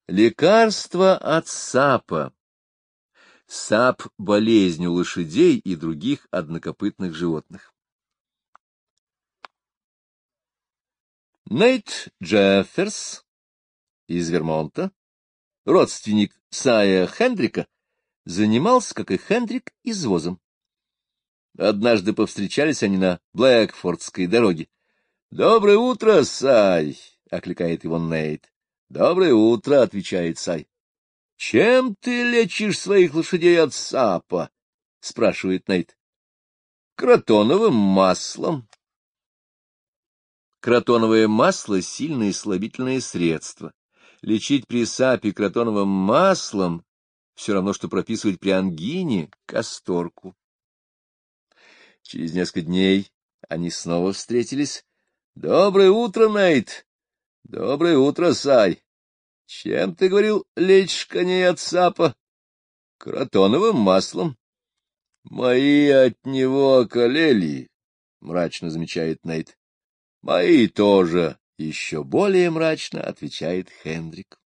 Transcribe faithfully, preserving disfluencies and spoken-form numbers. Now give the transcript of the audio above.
Лекарство от сапа. Сап — болезнь у лошадей и других однокопытных животных. Нейт Джефферс из Вермонта, родственник Сая Хендрика, занимался, как и Хендрик, извозом. Однажды повстречались они на Блэкфордской дороге. — Доброе утро, Сай! — окликает его Нейт. — Доброе утро! — отвечает Сай. — Чем ты лечишь своих лошадей от сапа? — спрашивает Нейт. — Кротоновым маслом. Кротоновое масло — сильное слабительное средство. Лечить при сапе кротоновым маслом все равно, что прописывать при ангине касторку. Через несколько дней они снова встретились. — Доброе утро, Нейт! — Доброе утро, Сай! — Чем, ты говорил, лечишь коней от сапа? — Кротоновым маслом. — Мои от него околели, — мрачно замечает Нейт. — Мои тоже, — еще более мрачно отвечает Хендрик.